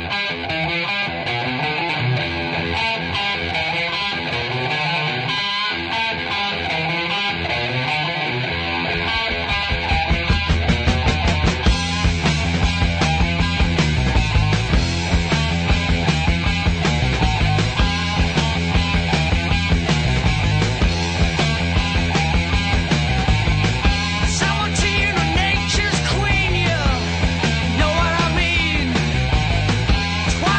Nature's queen, you know what I mean.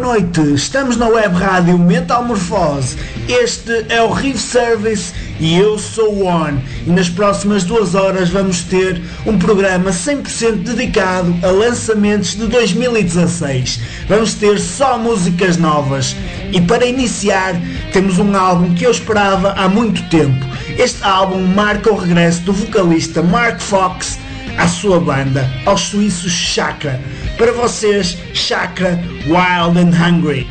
noite, estamos na web rádio Metamorfose. Este é o Riff Service e eu sou o On. E nas próximas 2 horas vamos ter um programa 100% dedicado a lançamentos de 2016. Vamos ter só músicas novas. E para iniciar, temos um álbum que eu esperava há muito tempo. Este álbum marca o regresso do vocalista Mark Fox à sua banda, aos suíços Chakra. Para vocês, Chakra, Wild and Hungry.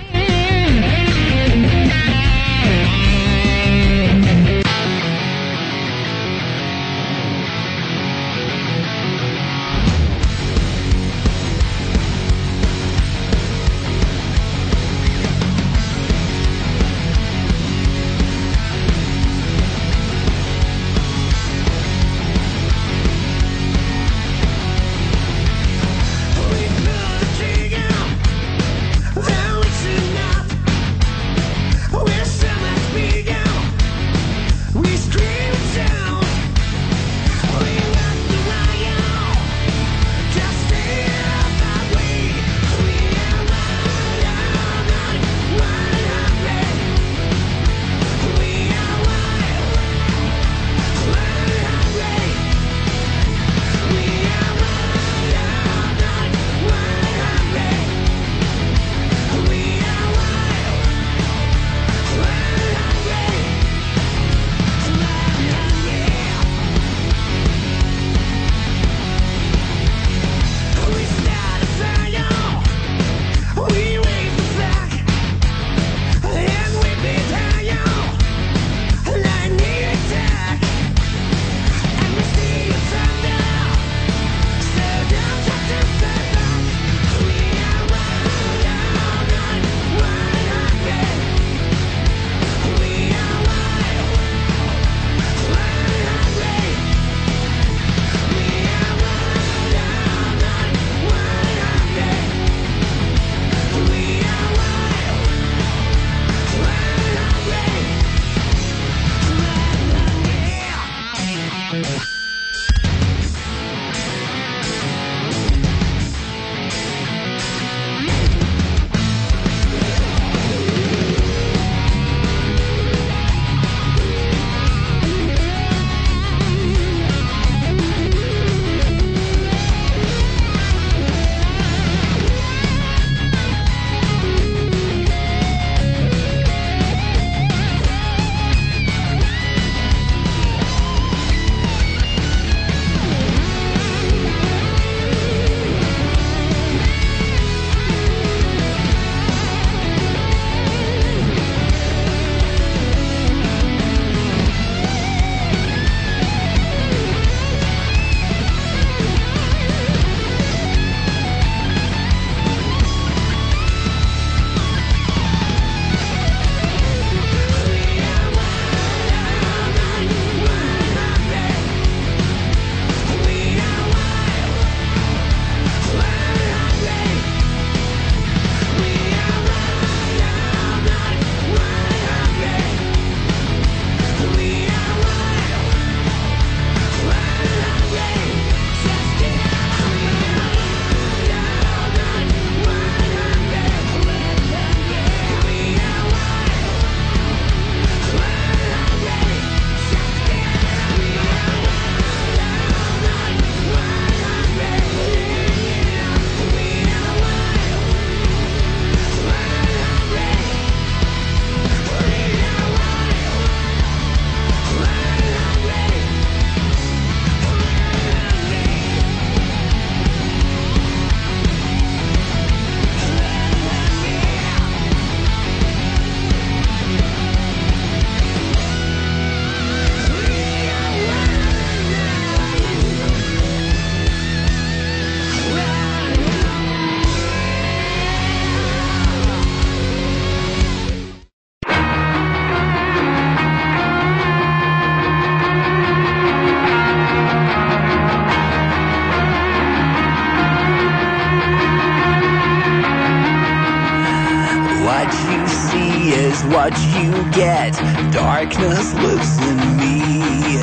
What you get, darkness lives in me.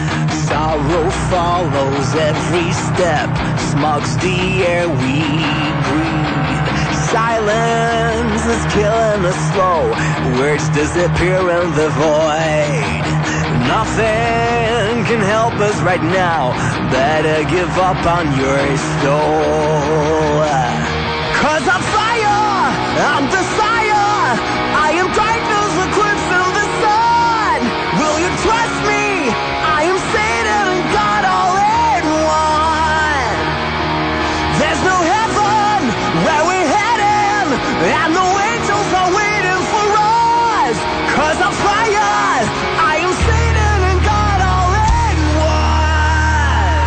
Sorrow follows every step, smog's the air we breathe. silence is killing us slow. Words disappear in the void. Nothing can help us right now. Better give up on your soul. 'Cause I'm fire, I'm desire. I am darkness, eclipse in the sun. Will you trust me? I am Satan and God all in one. There's no heaven where we're heading, and no angels are waiting for us. 'Cause I'm fire, I am Satan and God all in one.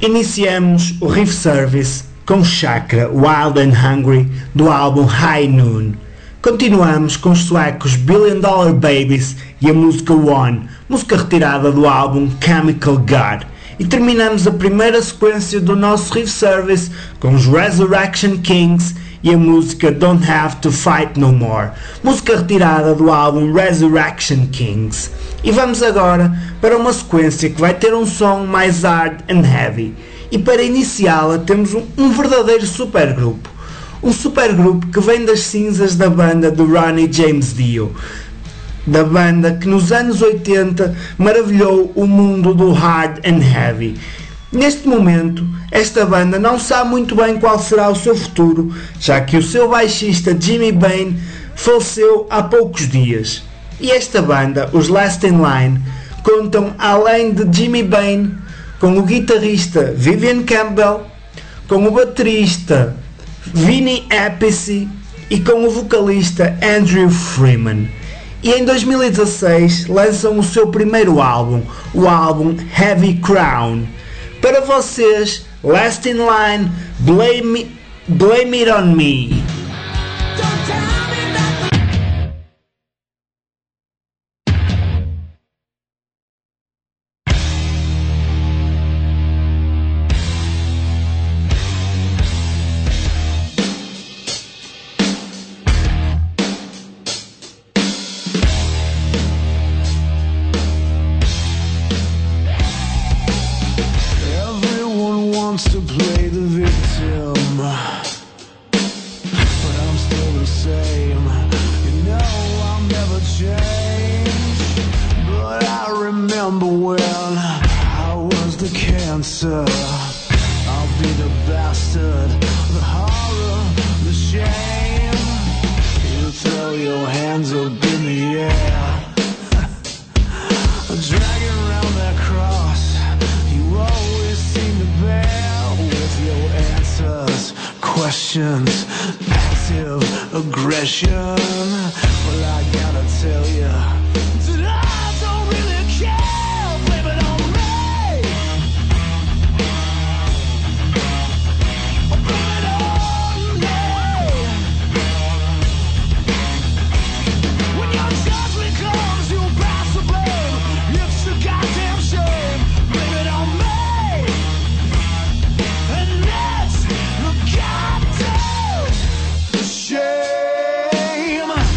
Iniciamos o Riff Service com Chakra Wild and Hungry do álbum High Noon. Continuamos com os suecos Billion Dollar Babies e a música One, música retirada do álbum Chemical God. E terminamos a primeira sequência do nosso Riff Service com os Resurrection Kings e a música Don't Have to Fight No More, música retirada do álbum Resurrection Kings. E vamos agora para uma sequência que vai ter um som mais hard and heavy. E para iniciá-la temos um verdadeiro supergrupo. Um supergrupo que vem das cinzas da banda de Ronnie James Dio, da banda que nos anos 80 maravilhou o mundo do hard and heavy. Neste momento, esta banda não sabe muito bem qual será o seu futuro, já que o seu baixista Jimmy Bain faleceu há poucos dias. E esta banda, os Last in Line, contam, além de Jimmy Bain, com o guitarrista Vivian Campbell, com o baterista Vinny Appice e com o vocalista Andrew Freeman. E em 2016 lançam o seu primeiro álbum, o álbum Heavy Crown. Para vocês, Last in Line, Blame It On Me. To play the victim, but I'm still the same. You know I'll never change, but I remember when I was the cancer. I'll be the bastard, the horror, the shame. You throw your hands up in the air, dragging around that cross you always seem to bear. Your answers, questions, passive aggression. Well, I gotta tell you that I don't really care. Blame it on me. Blame it on me. When your judgment comes, you'll pass the blame. It's a goddamn shame. Blame it on me. Shame.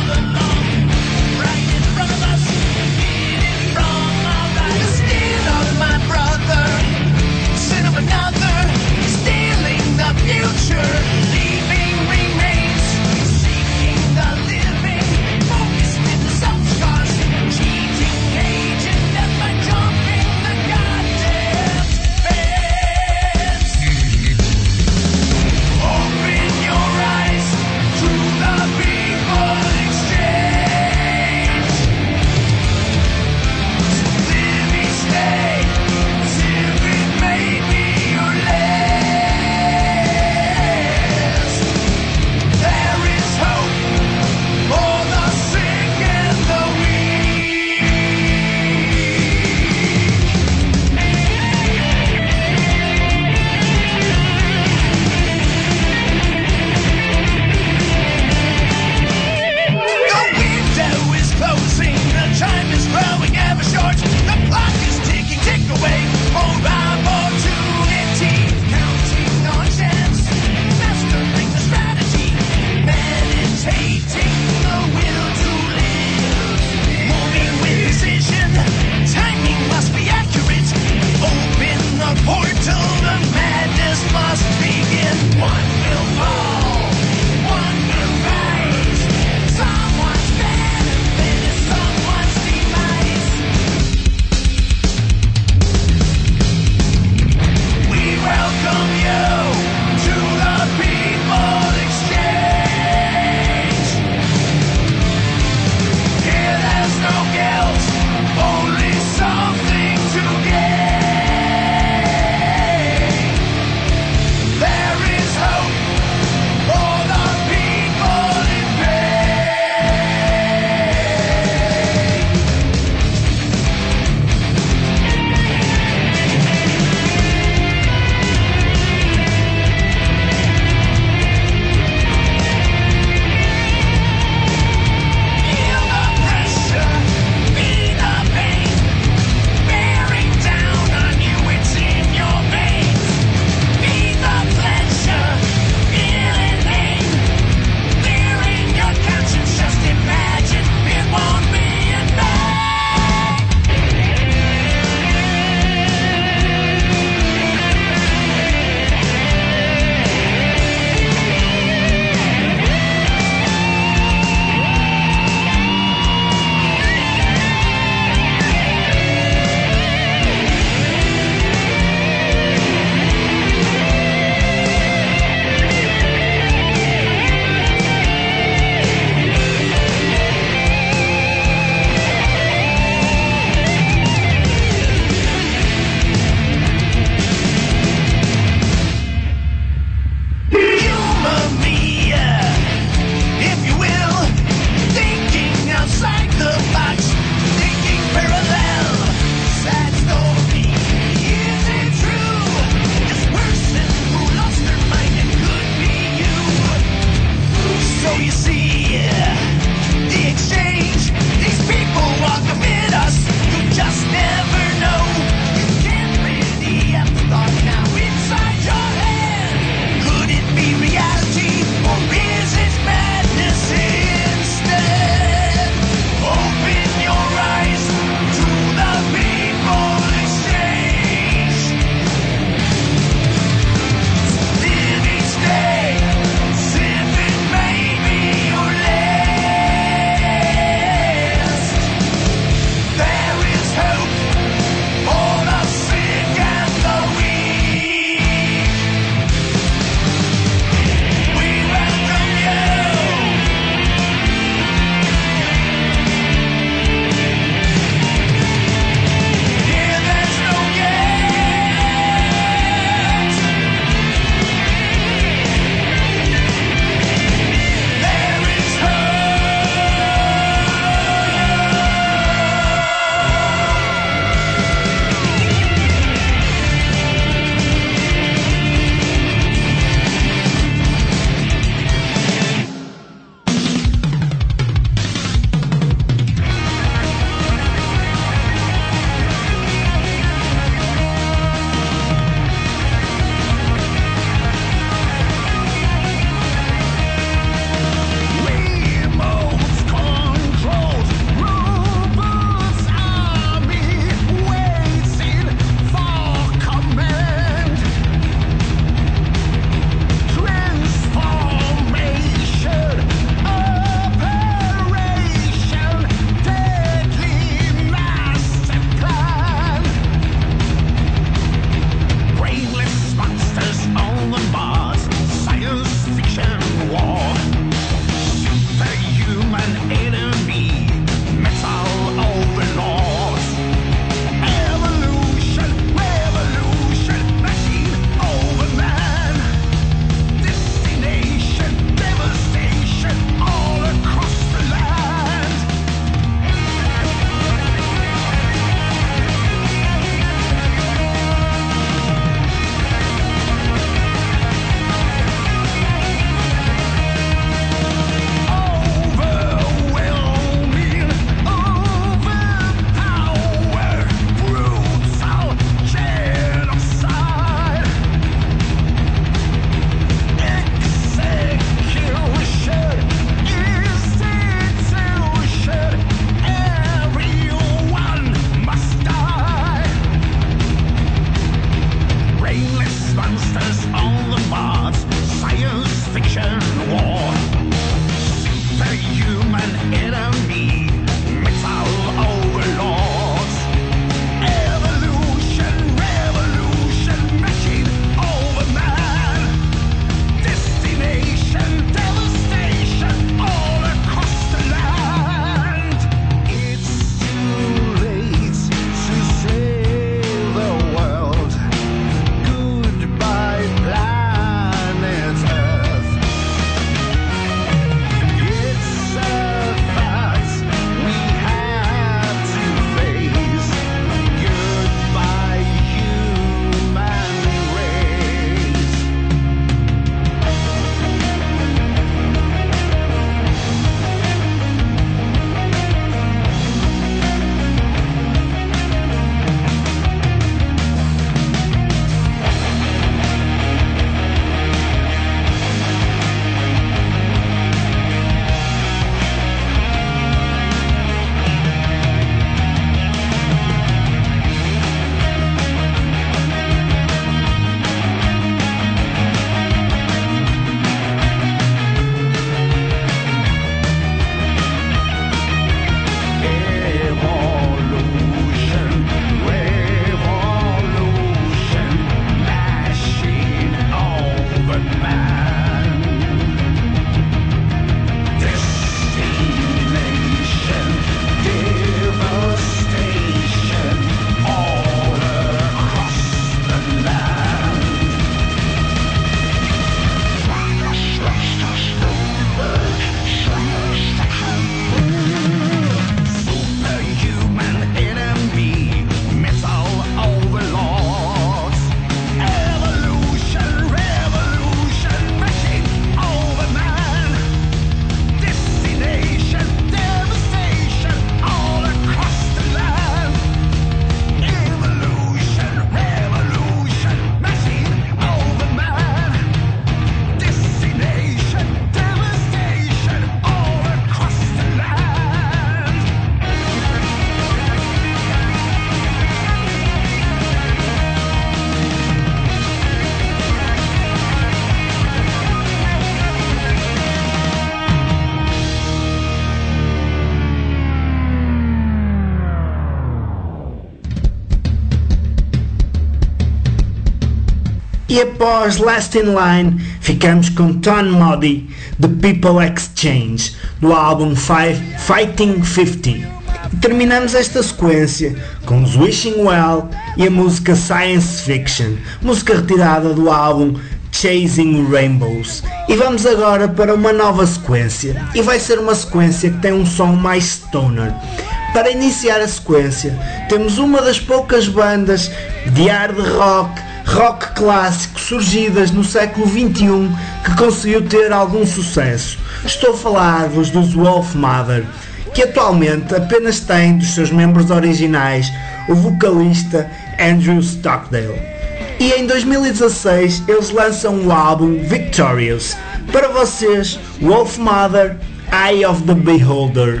E após Last in Line, ficamos com Ton Modi, The People Exchange, do álbum Fighting 50. E terminamos esta sequência com os Wishing Well e a música Science Fiction, música retirada do álbum Chasing Rainbows. E vamos agora para uma nova sequência, e vai ser uma sequência que tem um som mais stoner. Para iniciar a sequência, temos uma das poucas bandas de hard rock clássico surgidas no século XXI que conseguiu ter algum sucesso. Estou a falar-vos dos Wolfmother, que atualmente apenas tem dos seus membros originais o vocalista Andrew Stockdale. E em 2016 eles lançam o álbum Victorious. Para vocês, Wolfmother, Eye of the Beholder.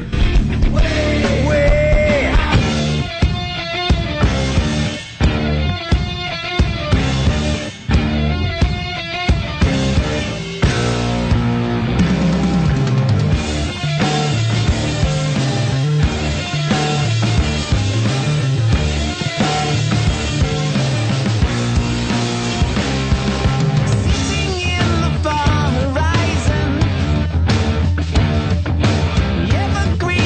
Evergreen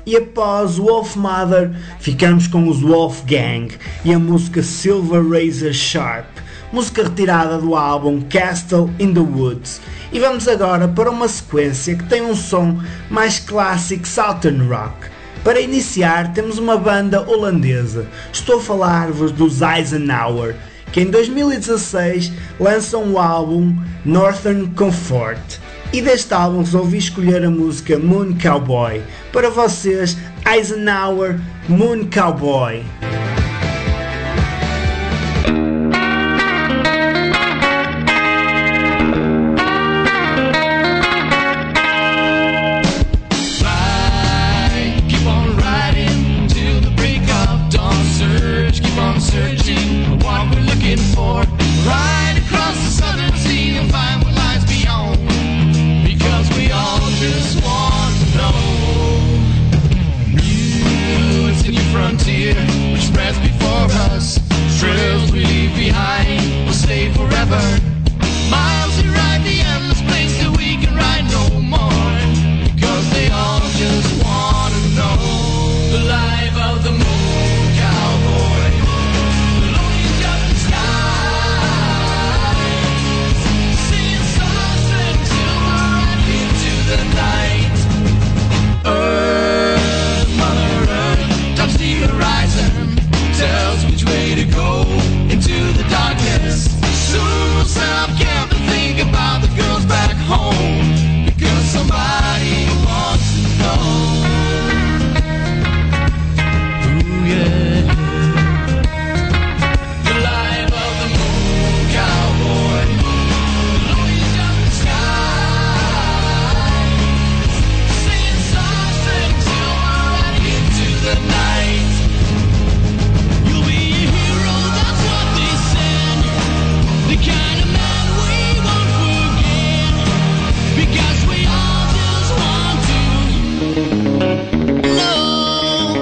E após Wolf Mother, ficamos com os Wolfgang e a música Silver Razor Sharp, música retirada do álbum Castle in the Woods. E vamos agora para uma sequência que tem um som mais clássico Southern Rock. Para iniciar, temos uma banda holandesa. Estou a falar-vos dos Eisenhower, que em 2016 lançam o álbum Northern Comfort. E deste álbum resolvi escolher a música Moon Cowboy. Para vocês, Eisenhower, Moon Cowboy. Which spreads before us, trails we leave behind will stay forever. Miles to ride the endless place that we can ride no more, because they all just wanna know the life of the moon cowboy. Lonely up the sky, singing songs and silver right into the night. The horizon tells which way to go into the darkness. Soon we'll stop camp and think about the girls back home, because somebody wants to know. Ooh, yeah. The life of the moon cowboy, lonely up the sky, singing songs and silver right into the night. The kind of man we won't forget, because we all just want to know.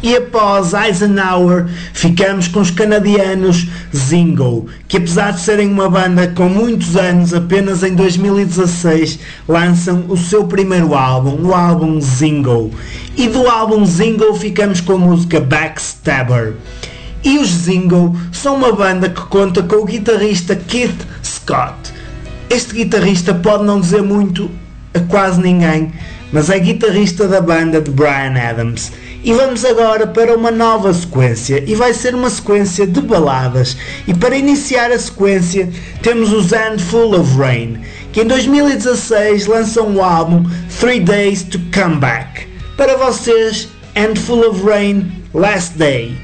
E após Eisenhower, ficamos com os canadianos Zingo, que apesar de serem uma banda com muitos anos, apenas em 2016 lançam o seu primeiro álbum, o álbum Zingo. E do álbum Zingo ficamos com a música Backstabber. E os Zingo são uma banda que conta com o guitarrista Keith Scott. Este guitarrista pode não dizer muito a quase ninguém, mas é guitarrista da banda de Bryan Adams. E vamos agora para uma nova sequência, e vai ser uma sequência de baladas. E para iniciar a sequência temos os Handful of Rain, que em 2016 lançam o álbum 3 Days to Come Back. Para vocês, Handful of Rain, Last Day.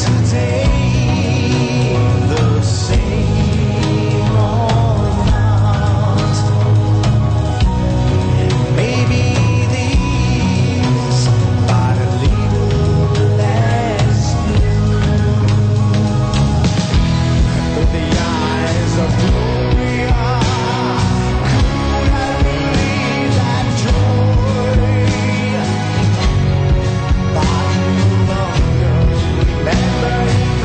Remember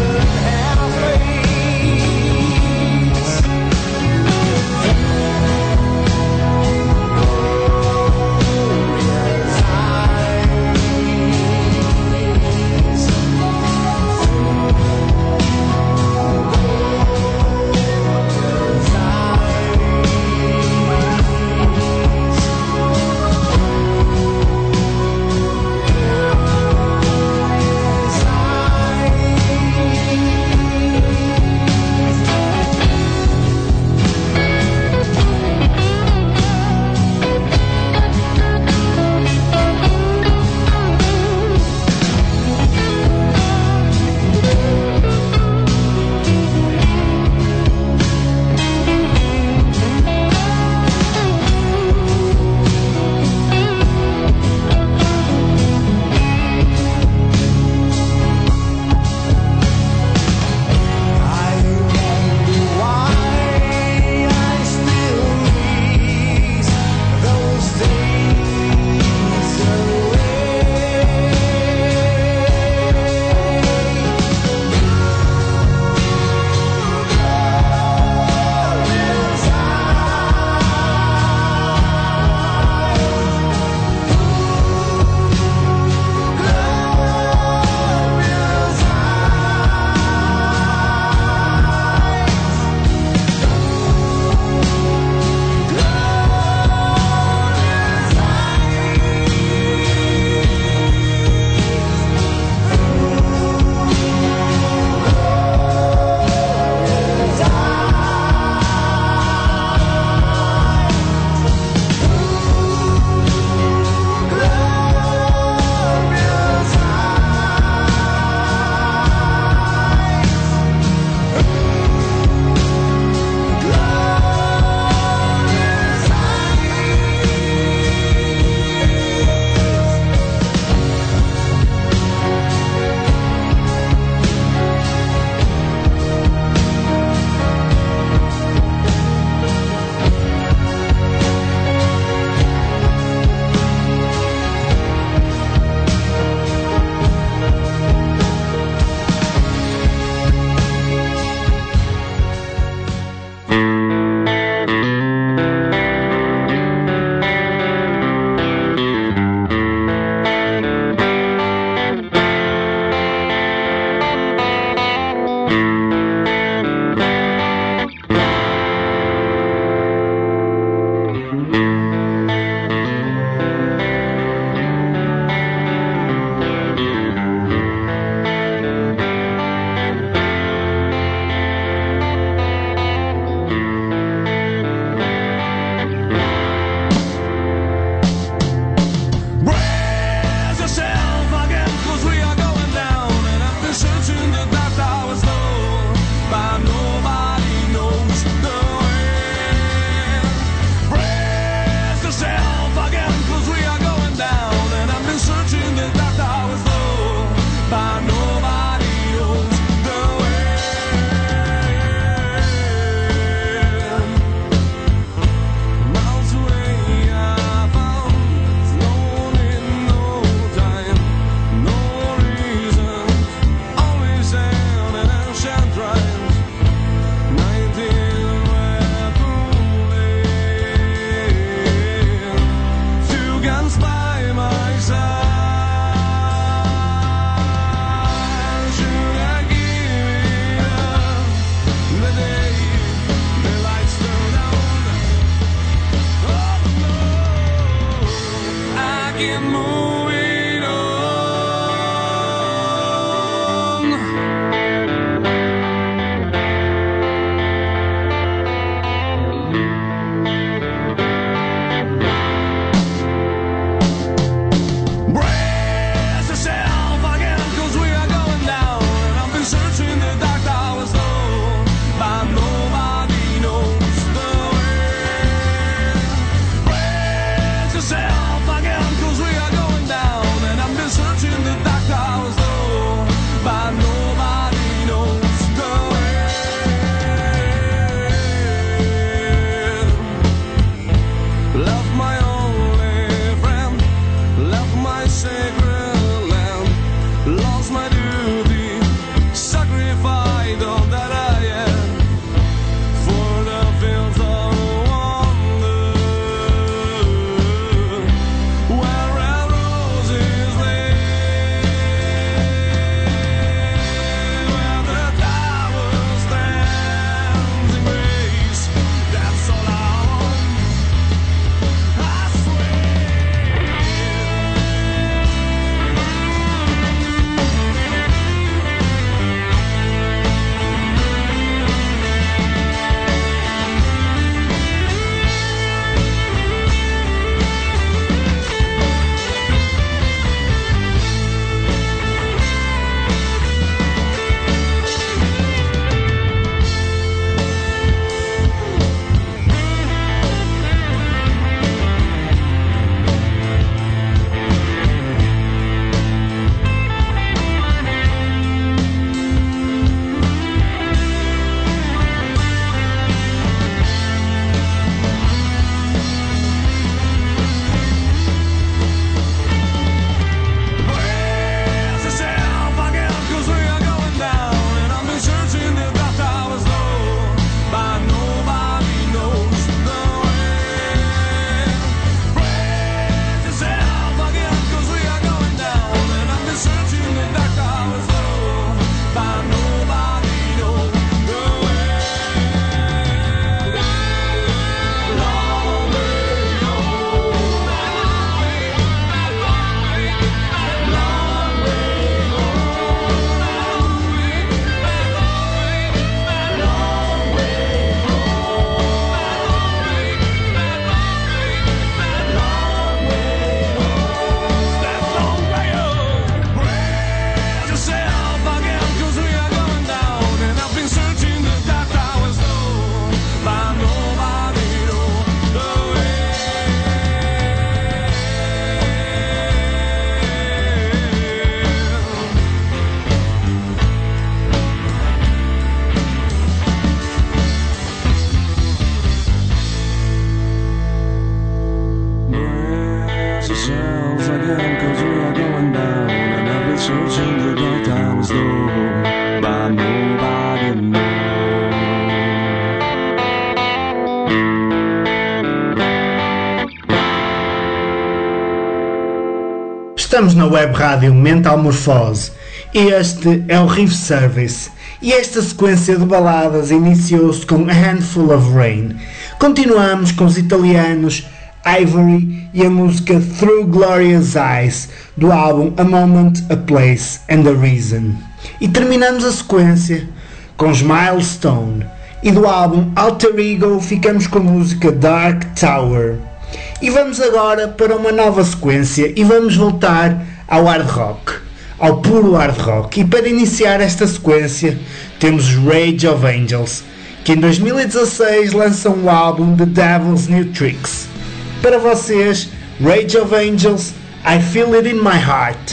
Estamos na web rádio Metamorfose. Este é o Riff Service e esta sequência de baladas iniciou-se com A Handful of Rain. Continuamos com os italianos Ivory e a música Through Glorious Eyes do álbum A Moment, A Place and a Reason. E terminamos a sequência com os Milestone e do álbum Alter Ego ficamos com a música Dark Tower. E vamos agora para uma nova sequência e vamos voltar ao hard rock, ao puro hard rock. E para iniciar esta sequência temos Rage of Angels, que em 2016 lançam o álbum The Devil's New Tricks. Para vocês, Rage of Angels, I Feel It in My Heart.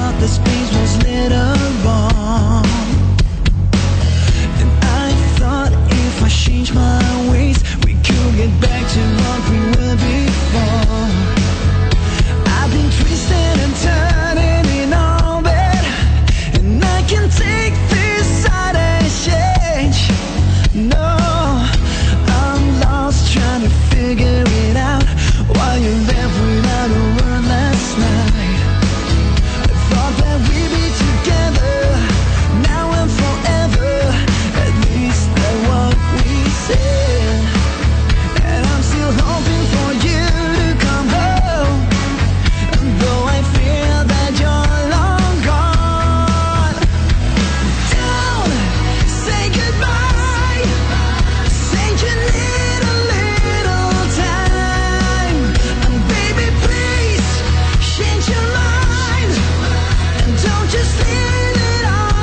thought the space was little wrong. And I thought if I changed my ways, we could get back to what we were before. I've been twisting and turning in all that, and I can take this sudden change. No, I'm lost trying to figure it out while you left without a word last night. I thought that we'd be together now and forever, at least that's what we said. And I'm still hoping for you to come home, though I feel that you're long gone. Don't say goodbye, say you need a little time. And baby, please change your mind, and don't just leave it all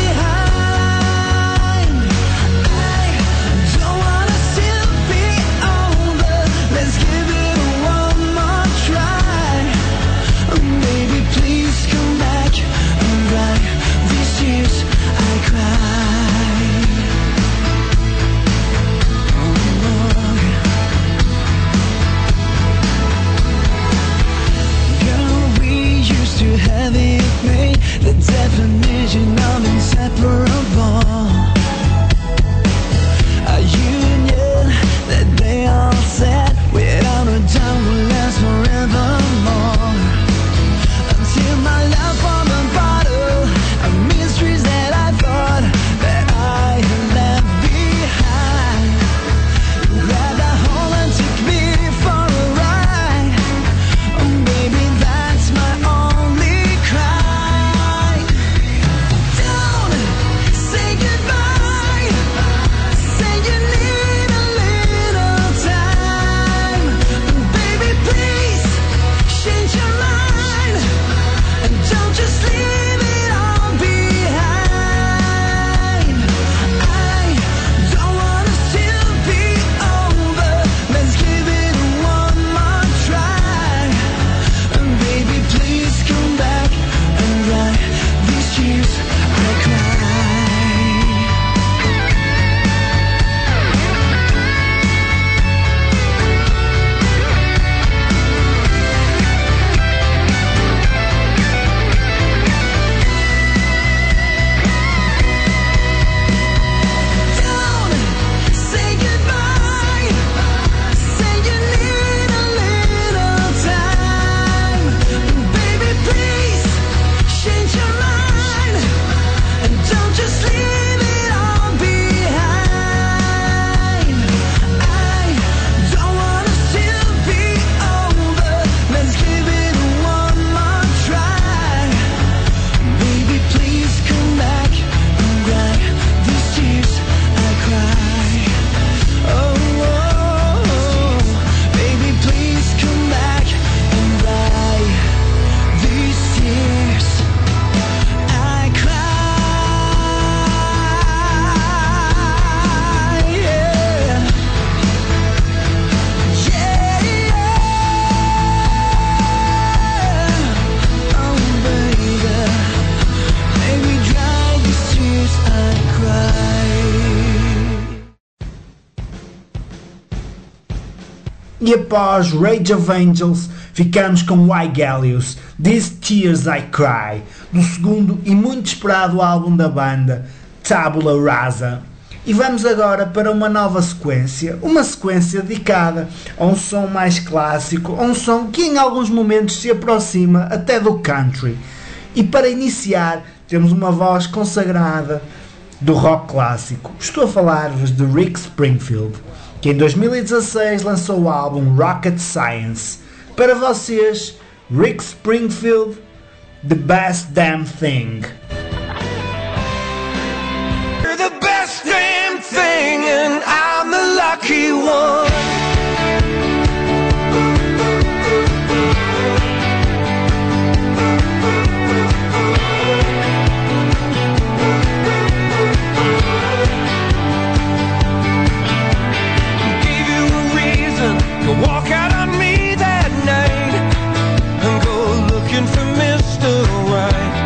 behind. I don't wanna still be over, let's give it one more try. Baby, please come back and dry these tears I cry. Girl, we used to have it made, the definition of inseparable. A union that they all said without a doubt will last forevermore. Until my love for the bottle of mysteries that I thought that I had left behind grabbed a hold and took me for a ride. Oh baby, that's my only cry. Don't say goodbye, say you need a little time. Baby, please change your mind, and don't just leave it all behind. I don't wanna still be over, let's give it one more try. And baby, please come back and dry these tears I cry. Don't say goodbye, say you need a little time. Baby, please change your mind, and don't just leave it all behind. I don't wanna still be over, let's give it one more try. Baby, please come back and dry these tears I cry. Oh, baby, please come back and dry these tears I cry. Yeah, yeah. Oh, baby, baby, dry these tears I cry. E após Rage of Angels, ficamos com Why Gallius, These Tears I Cry, do segundo e muito esperado álbum da banda, Tabula Rasa. E vamos agora para uma nova sequência, uma sequência dedicada a um som mais clássico, a um som que em alguns momentos se aproxima até do country. E para iniciar, temos uma voz consagrada do rock clássico. Estou a falar-vos de Rick Springfield, que em 2016 lançou o álbum Rocket Science. Para vocês, Rick Springfield, The Best Damn Thing. You're the best damn thing, and I'm the lucky one. Walk out on me that night and go looking for Mr. Right.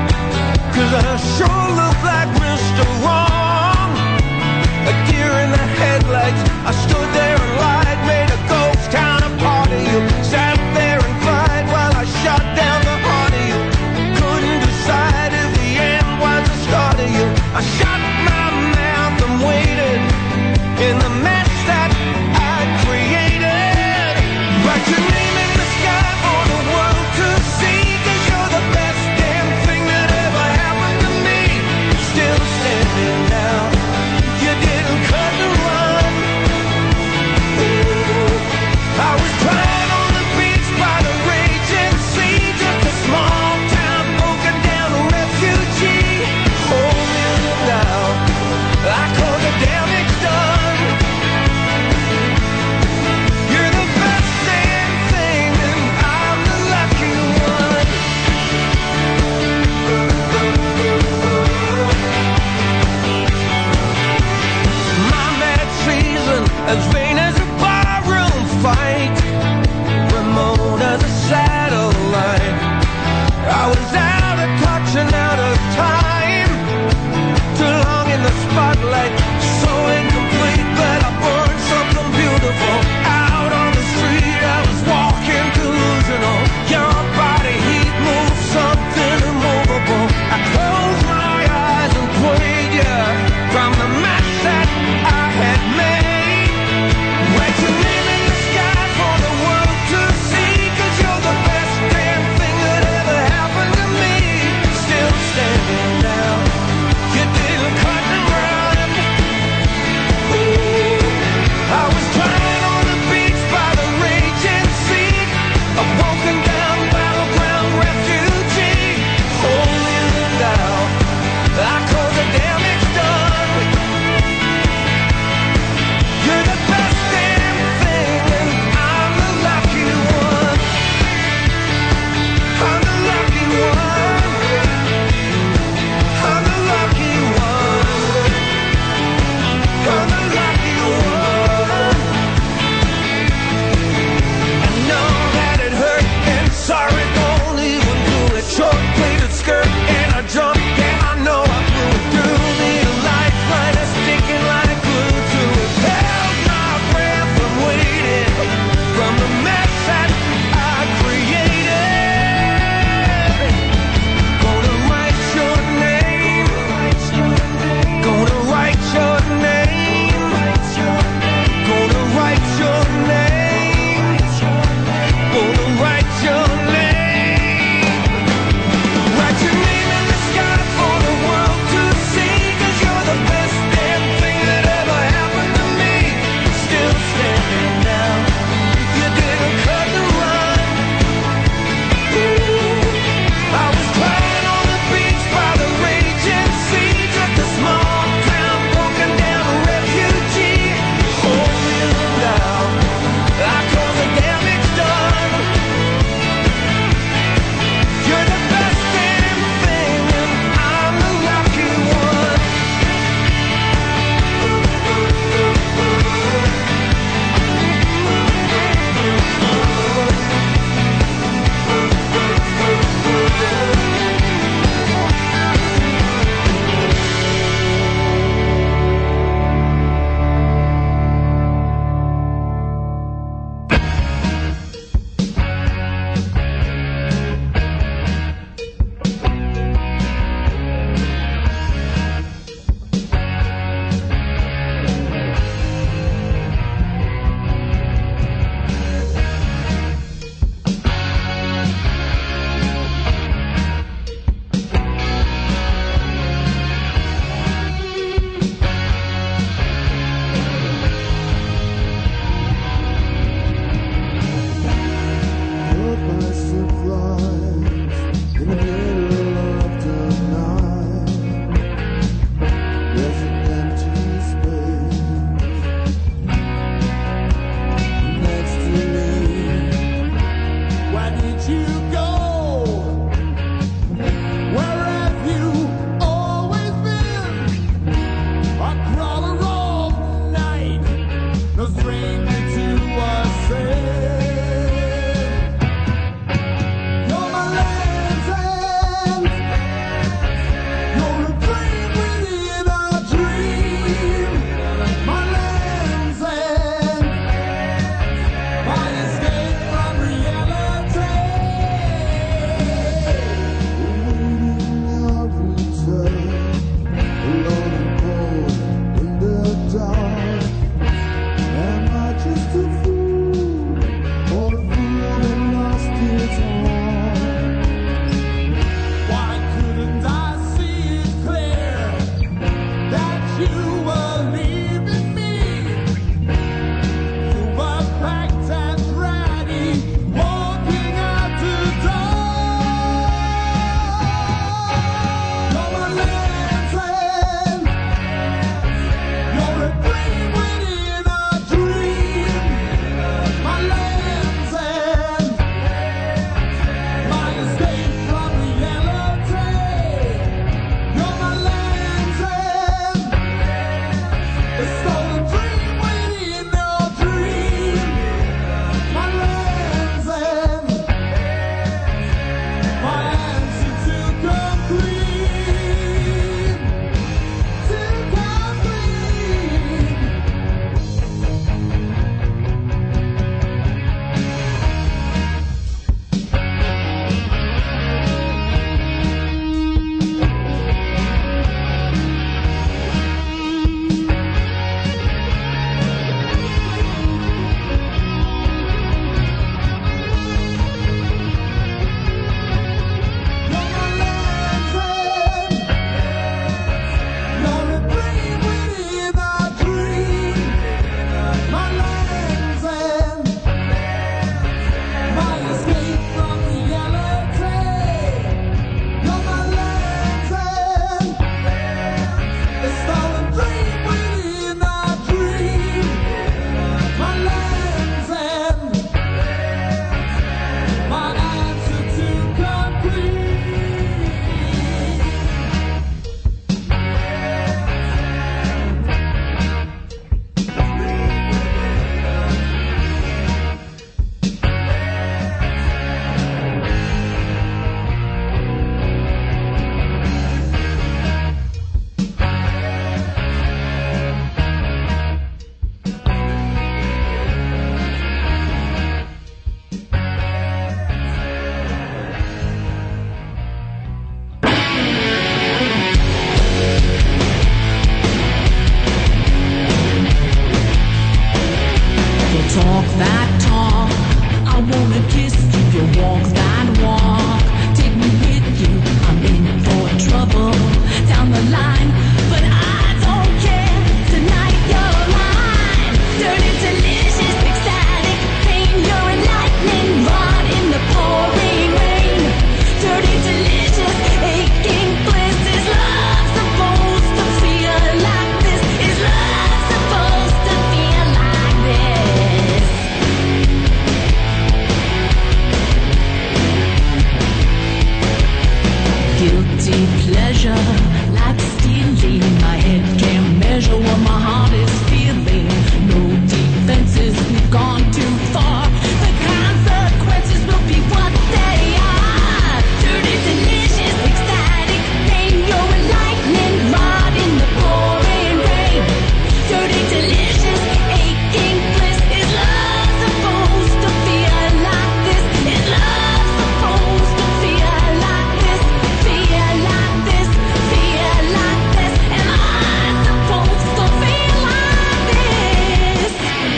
guilty pleasure, like stealing. My head can't measure what my heart is feeling. No defenses, we've gone too far. The consequences will be what they are. Dirty, delicious, ecstatic pain. You're a lightning rod in the pouring rain. Dirty, delicious, aching bliss. Is love supposed to feel like this? Is love supposed to feel like this? Feel like this, feel like this. Am I supposed to feel like this?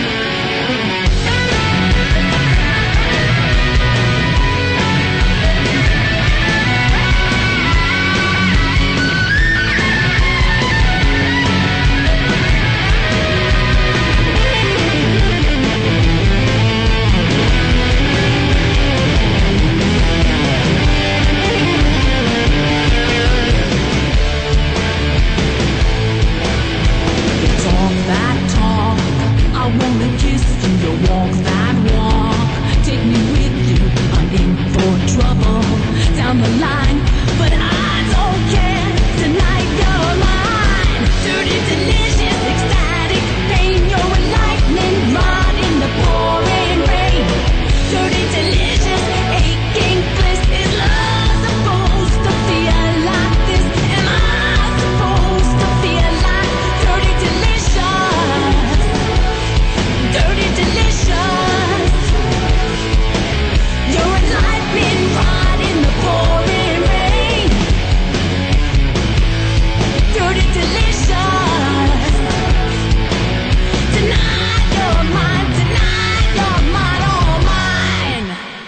Talk that talk, I wanna kiss you. You walk that walk, take me with you. I'm in for trouble down the line, but I don't care. Tonight you're mine. Dirty, delicious, ecstatic pain. You're a lightning rod in the pouring rain. Dirty, delicious, aching bliss. Is love supposed to feel like this? Am I supposed to feel like dirty, delicious? Dirty, delicious. You're a lightning rod in the pouring rain. Dirty, delicious. Tonight you're mine, tonight you're mine, all mine.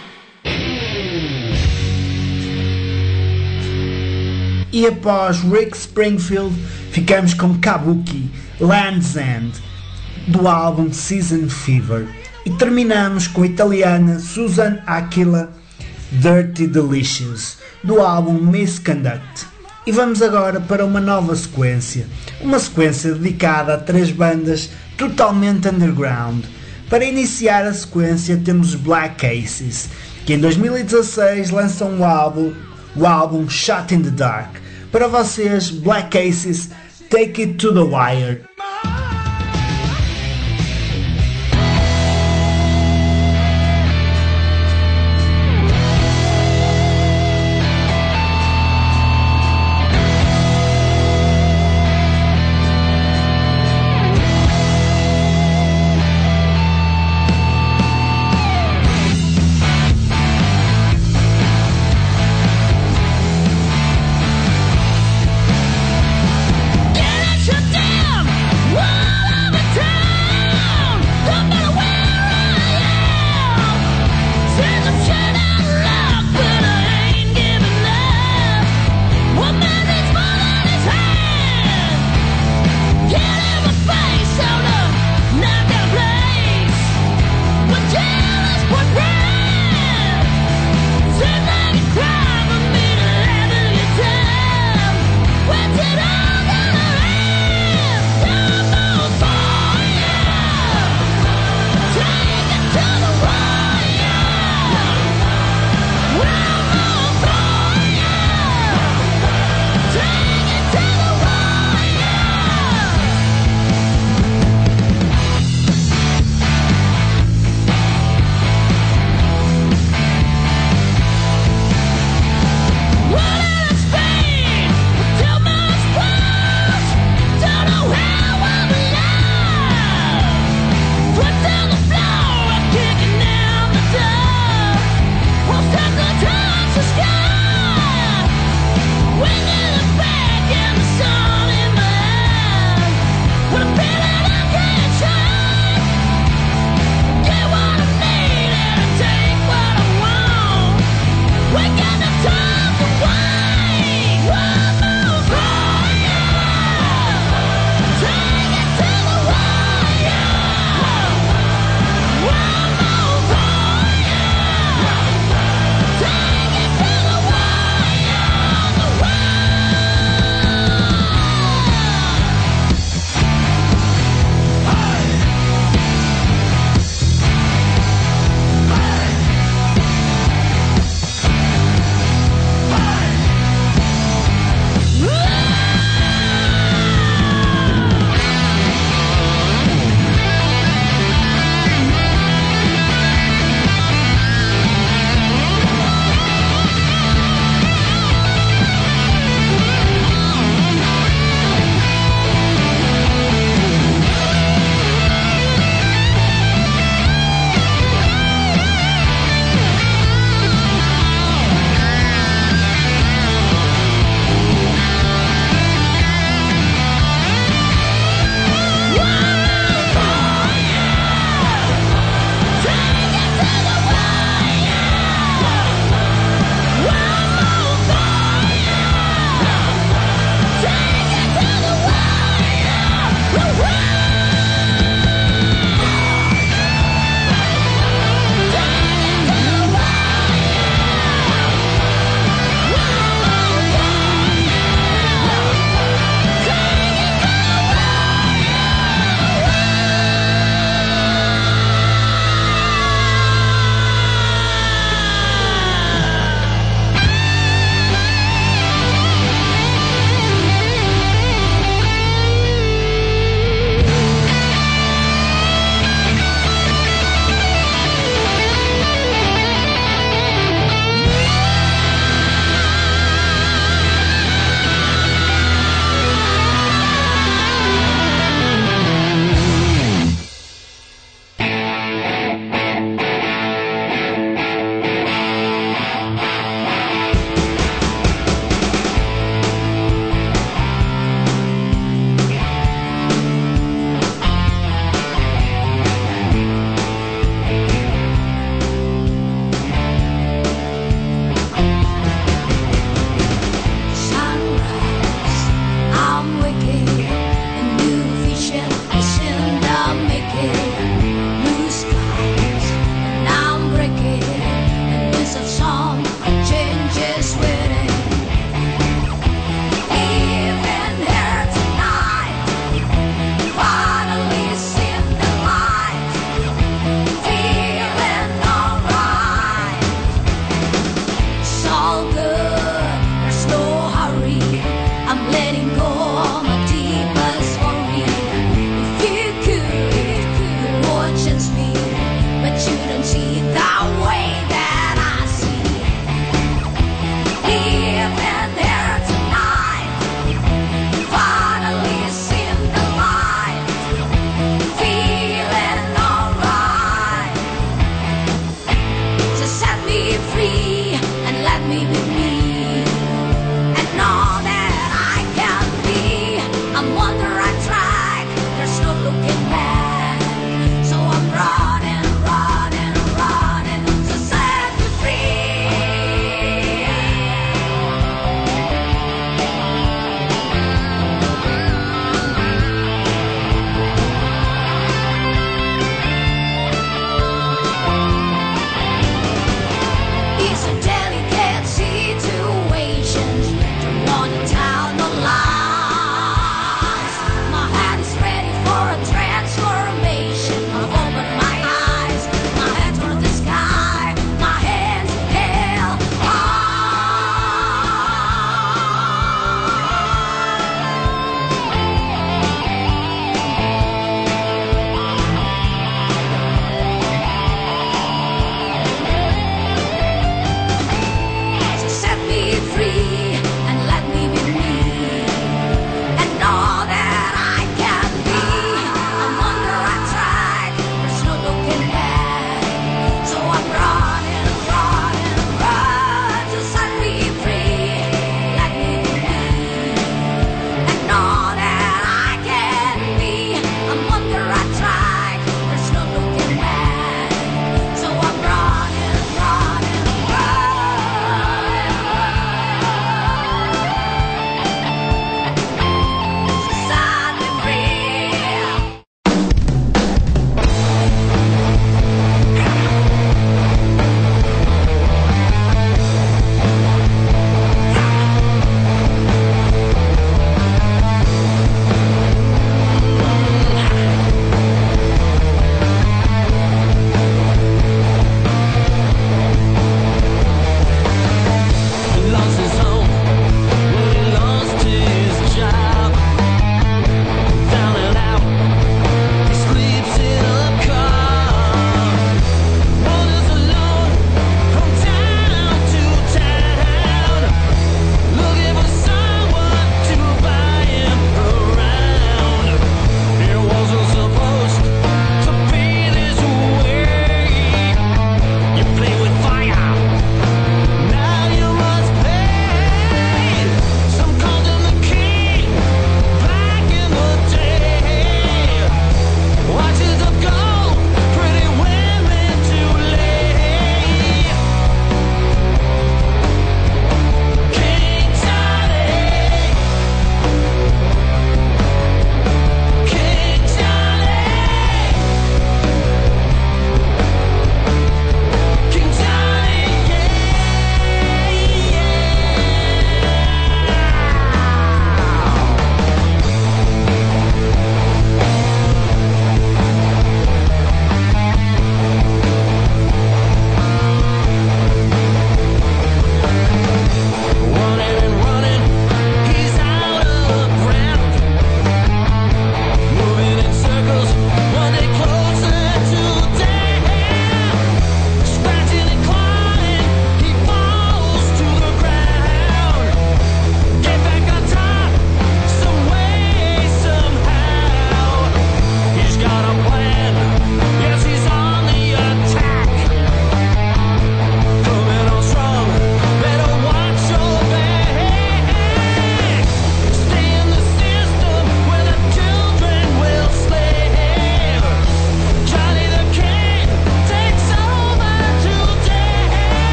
E após Rick Springfield, ficamos com Kabuki, Land's End, do álbum Season Fever. E terminamos com a italiana Susan Aquila, Dirty Delicious, do álbum Misconduct. E vamos agora para uma nova sequência, uma sequência dedicada a 3 bandas totalmente underground. Para iniciar a sequência temos os Black Aces, que em 2016 lançam o álbum Shot in the Dark. Para vocês, Black Aces, Take It to the Wire. Get it shut down!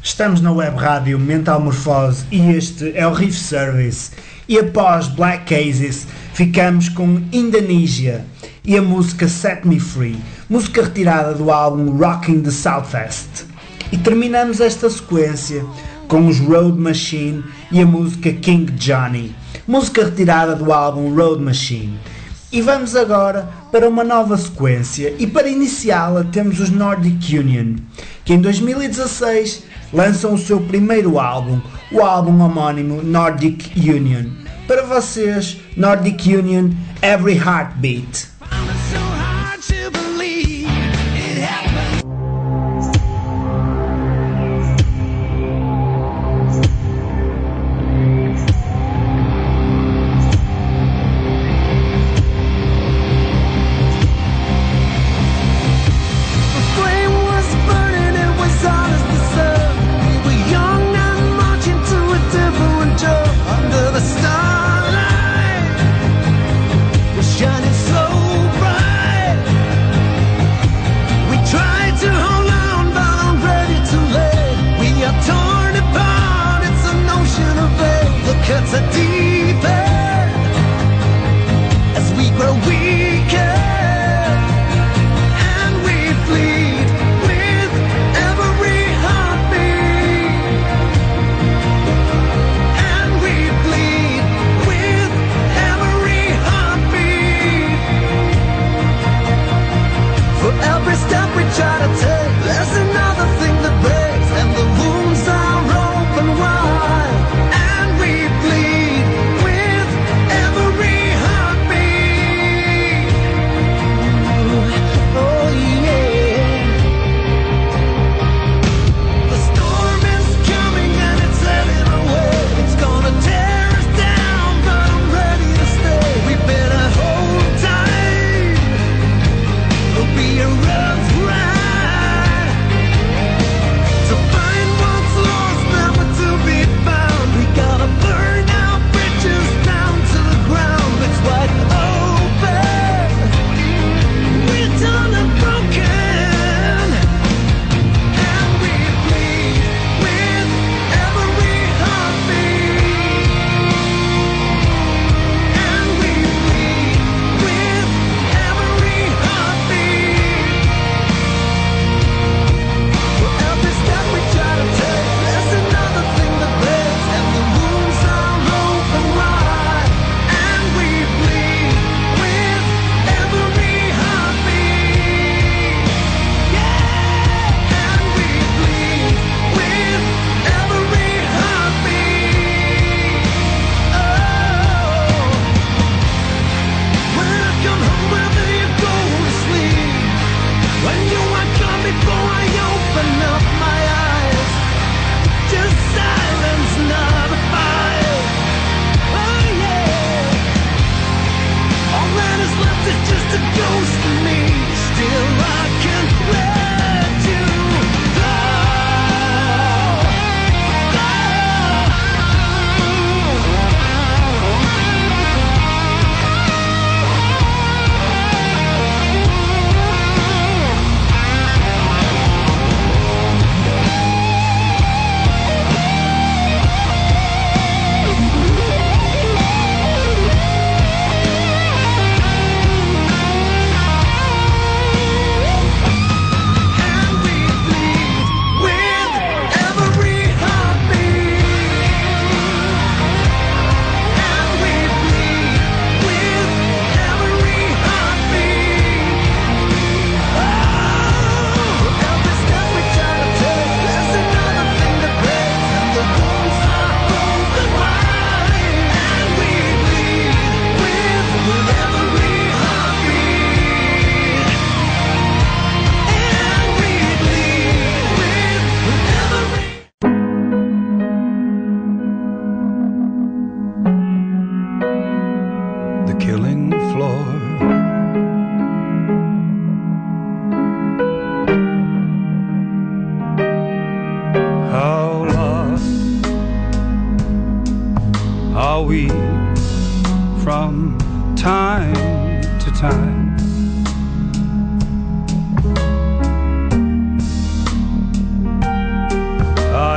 Estamos na web rádio Mental Morfose e este é o Riff Service. E após Black Cases ficamos com Indonesia e a música Set Me Free, música retirada do álbum Rocking the Southwest. E terminamos esta sequência com os Road Machine e a música King Johnny, música retirada do álbum Road Machine. E vamos agora para uma nova sequência e para iniciá-la temos os Nordic Union, que em 2016 lançam o seu primeiro álbum, o álbum homónimo Nordic Union. Para vocês, Nordic Union, Every Heartbeat. Shining slow.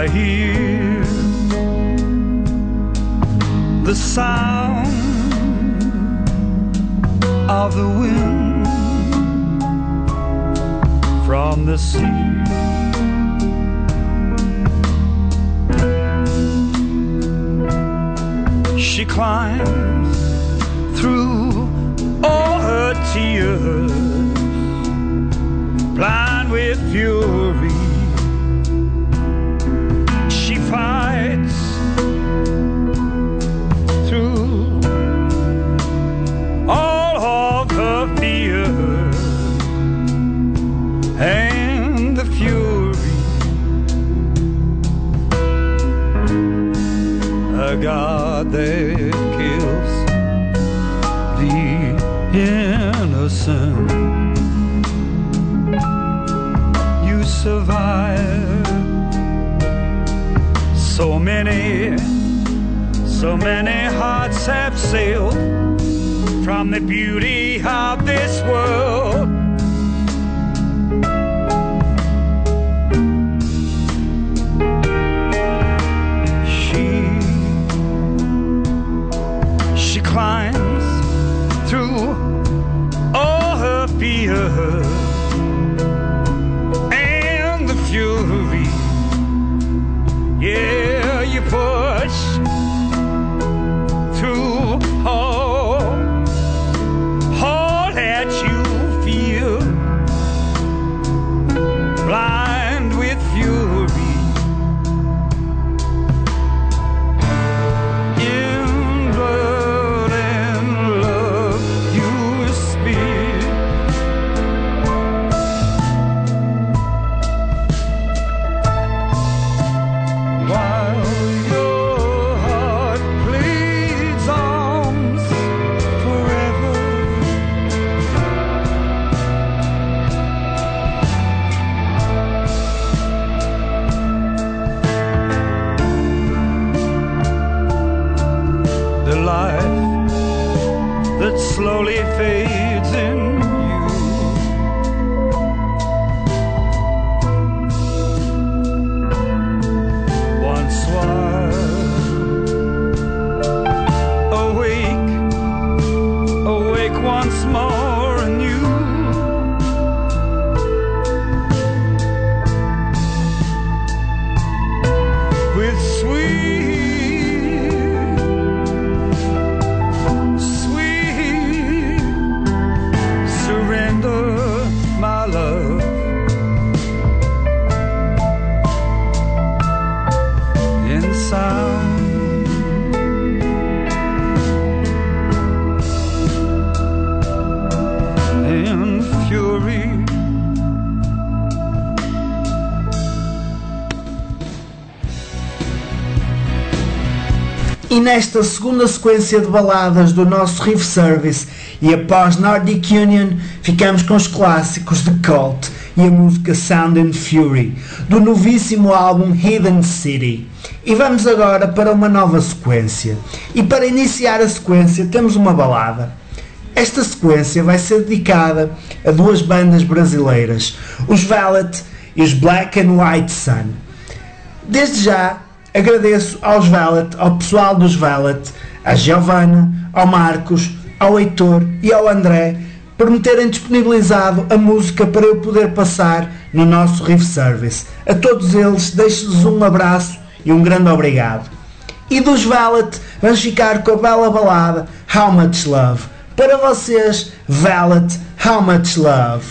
I hear the sound of the wind from the sea. She climbs through all her tears, blind with fury. She fights through all of her fears and the fury. A God that kills the innocent. You survive so many hearts have sailed from the beauty of this world. She climbs through all her fears and the fury. Yeah, you push through all that you feel, blind with fury. In blood and love you speak. While your heart pleads arms forever, the life that slowly fades in you once was awake once more anew. With sweet surrender, my love. In sound and fury. E nesta segunda sequência de baladas do nosso Riff Service e após Nordic Union, ficamos com os clássicos de Cult e a música Sound and Fury do novíssimo álbum Hidden City. E vamos agora para uma nova sequência. E para iniciar a sequência temos uma balada. Esta sequência vai ser dedicada a duas bandas brasileiras, os Valet e os Black and White Sun. Desde já agradeço aos Valet, ao pessoal dos Valet, à Giovanna, ao Marcos, ao Heitor e ao André por me terem disponibilizado a música para eu poder passar no nosso Riff Service. A todos eles deixo-lhes um abraço e um grande obrigado. E dos Valet vamos ficar com a bela balada How Much Love. Para vocês, Valet, How Much Love.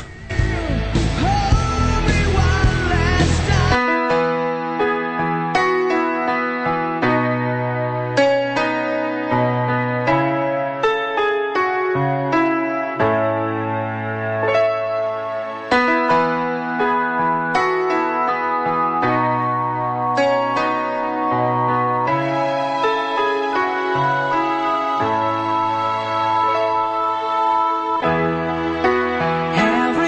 Every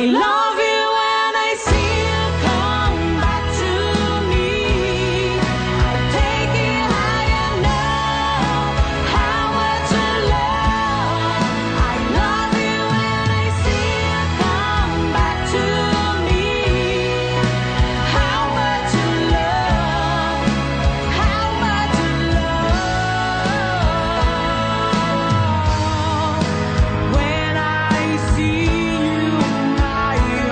love you when I see you come back to me. I take it high and know how much I love. I love you when I see you come back to me. How much I love, how much I love. When I see you, my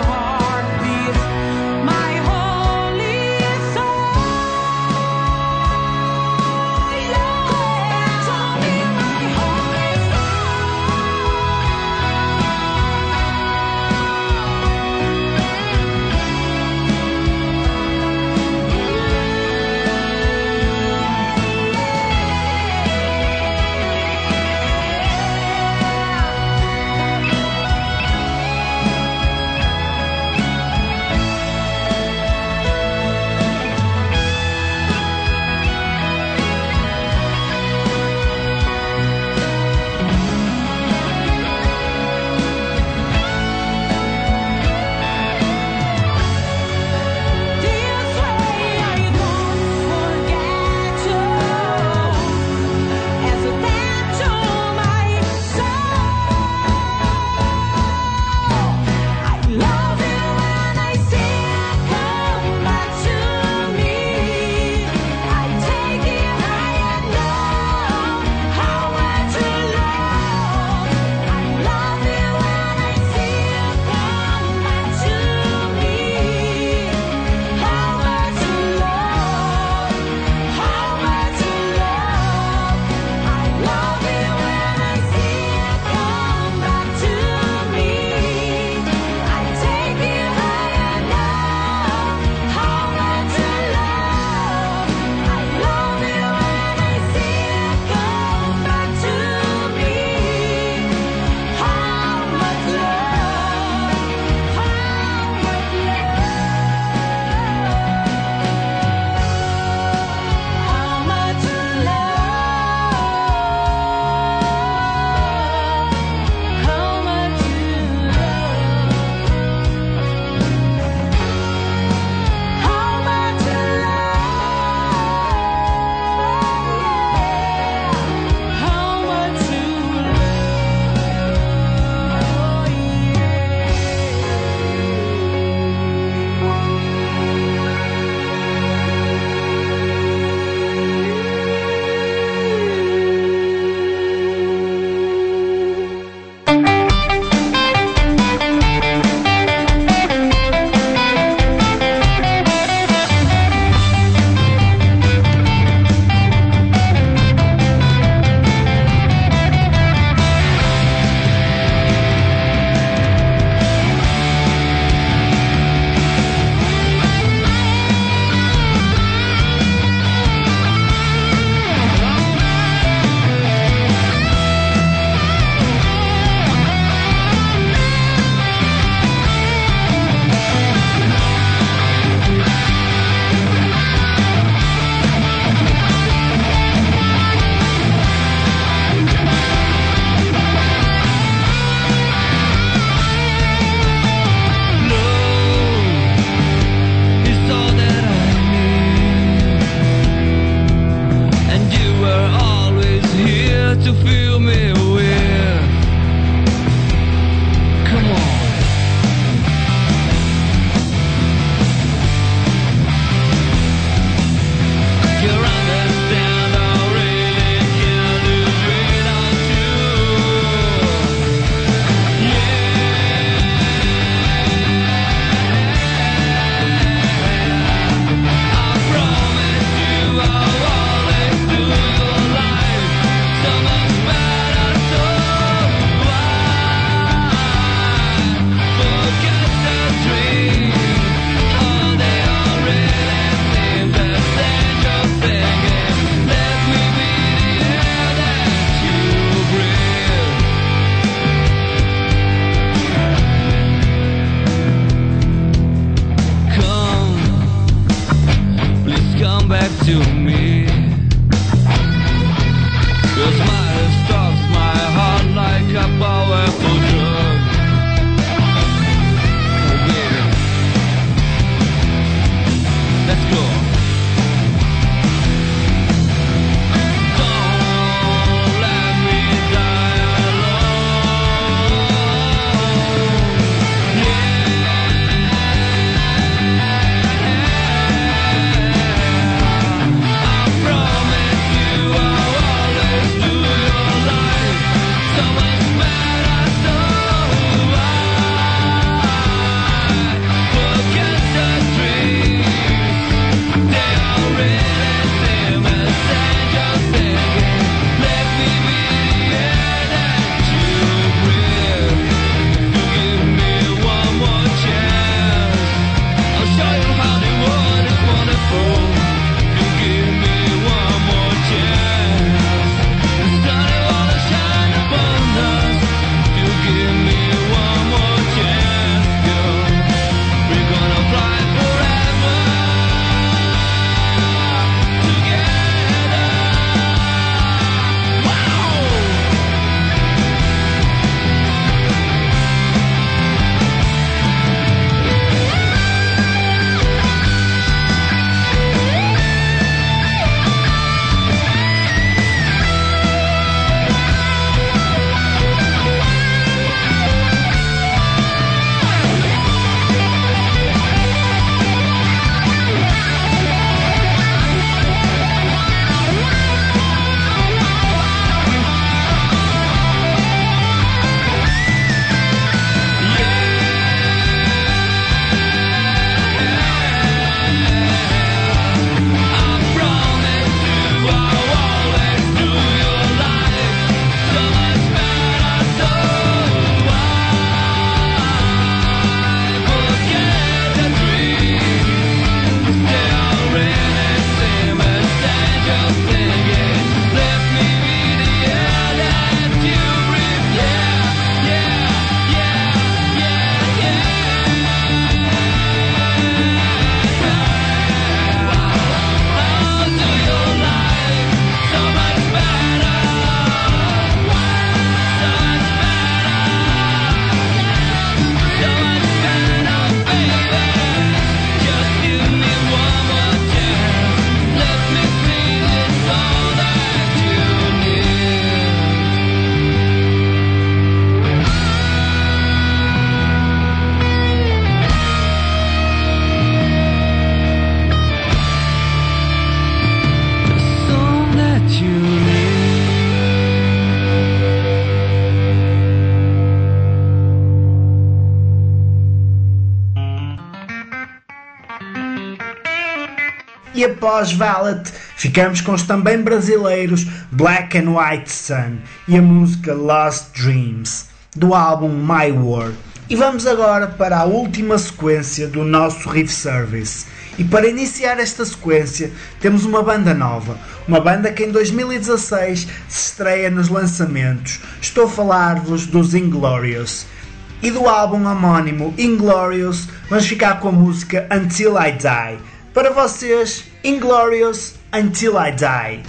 E após Valet, ficamos com os também brasileiros Black and White Sun e a música Lost Dreams, do álbum My World. E vamos agora para a última sequência do nosso Riff Service. E para iniciar esta sequência, temos uma banda nova, uma banda que em 2016 se estreia nos lançamentos. Estou a falar-vos dos Inglorious. E do álbum homónimo Inglorious, vamos ficar com a música Until I Die. Para vocês, Inglorious, Until I Die.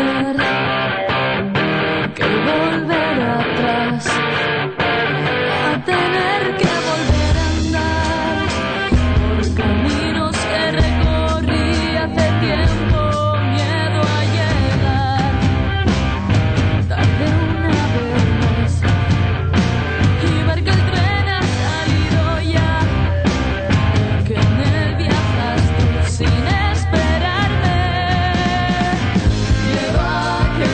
que volver atrás, a tener que volver a andar por caminos que recorrí hace tiempo, miedo a llegar tarde una vez más y ver que el tren ha salido ya, que en él viajas tú sin esperarme. Lleva que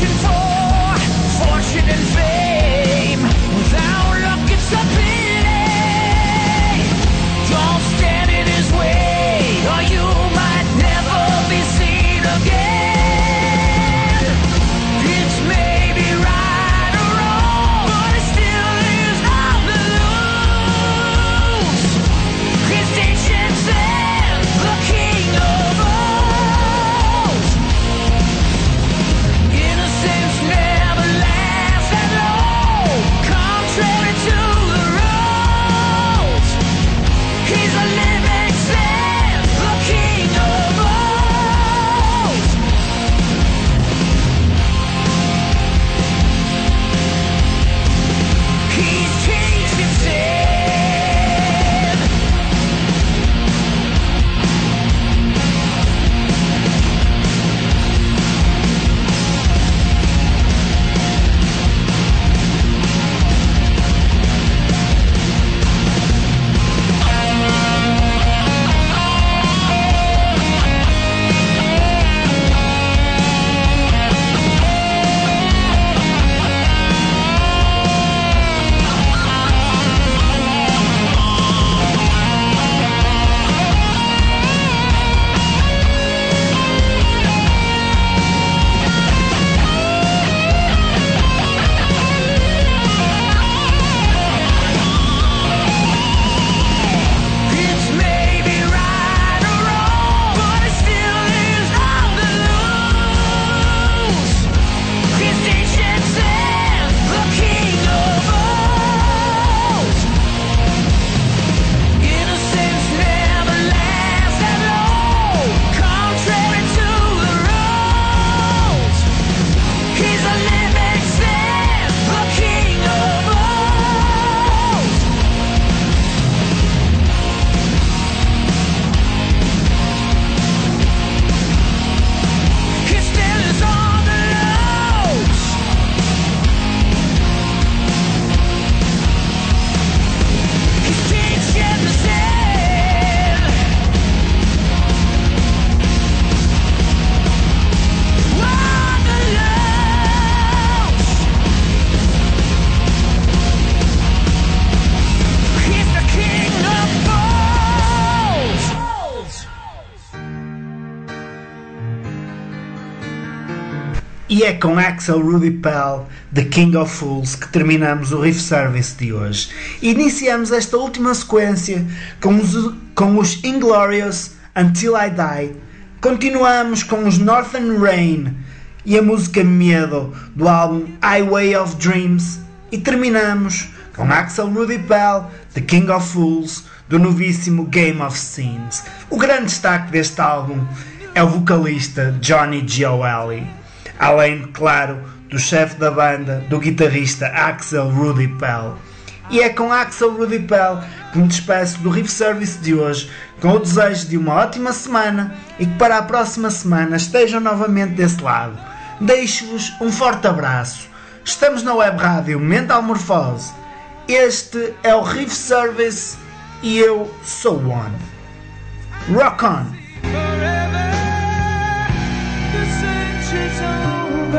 searching for fortune and fame. Without luck, it's a pity. Don't stand in his way, or you might never be seen again. It's maybe right or wrong, but it still is on the loose. His ancient and the king of old. Innocence never lasts that long, contrary to the rules. He's a living sin, the king of old. He's teaching sin. It's maybe right or wrong, but it still is on the loose. His ancient and the king of old. Innocence never lasts that long, contrary to the rules. He's a living sin, the king of old. He still is on the loose. He's teaching the sin. On the loose. He's the king of fools. E é com Axel Rudy Pell, The King of Fools, que terminamos o Riff Service de hoje. Iniciamos esta última sequência com os Inglorious Until I Die. Continuamos com os Northern Rain e a música Medo do álbum Highway of Dreams. E terminamos com Axel Rudy Pell, The King of Fools, do novíssimo Game of Sins. O grande destaque deste álbum é o vocalista Johnny Gioeli, além, claro, do chefe da banda, do guitarrista Axel Rudy Pell. E é com Axel Rudy Pell que me despeço do Riff Service de hoje, com o desejo de uma ótima semana e que para a próxima semana estejam novamente desse lado. Deixo-vos um forte abraço. Estamos na web rádio Mental Morfose. Este é o Riff Service e eu sou o One. Rock on! Forever, the centuries on.